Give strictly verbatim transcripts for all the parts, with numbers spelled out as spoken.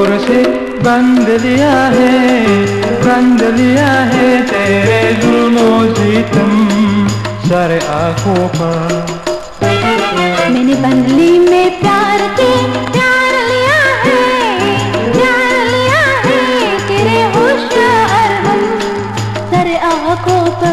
जोर से बंद लिया है, बंद लिया है तेरे जुल्मों सितम सारे आँखों पर। मैंने बंदली में प्यार के प्यार लिया है, प्यार लिया है तेरे होशियार हम सारे आँखों पर।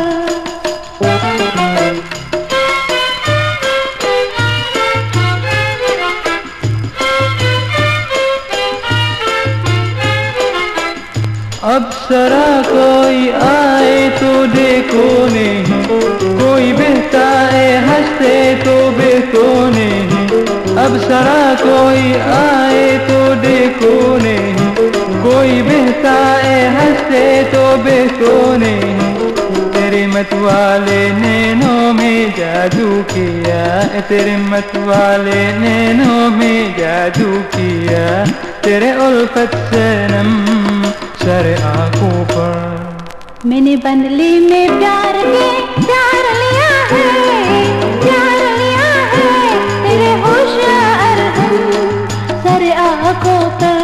अब जरा कोई आए तो देखो नहीं, कोई बहता है हंसते तो देखो नहीं। अब जरा कोई आए तो देखो नहीं, कोई बहता है हंसते तो देखो नहीं। तेरे मत वाले नैनों में जादू किया, तेरे मत वाले नैनों में जादू किया, तेरे उल्फत सनम सारे आँखों पर। मैंने बंदली में प्यार के प्यार लिया है, प्यार लिया है तेरे होशियार हम सारे आँखों पर।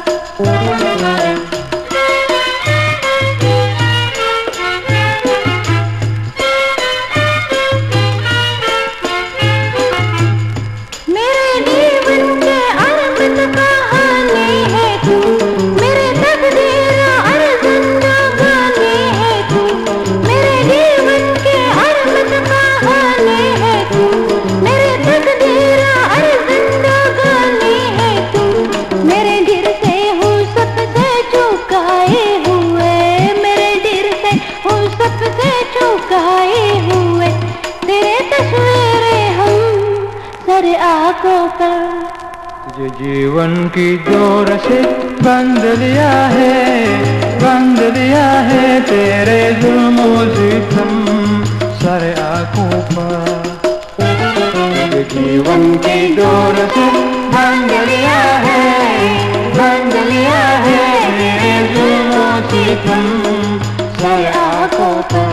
आँखों पर तुझे जीवन की डोर से बंद लिया है, बंद लिया है तेरे जुल्मों सितम सारे आँखों पर। तुझे जीवन की डोर से बंद लिया है, बंद लिया है तेरे जुल्मों सितम सारे आँखों पर।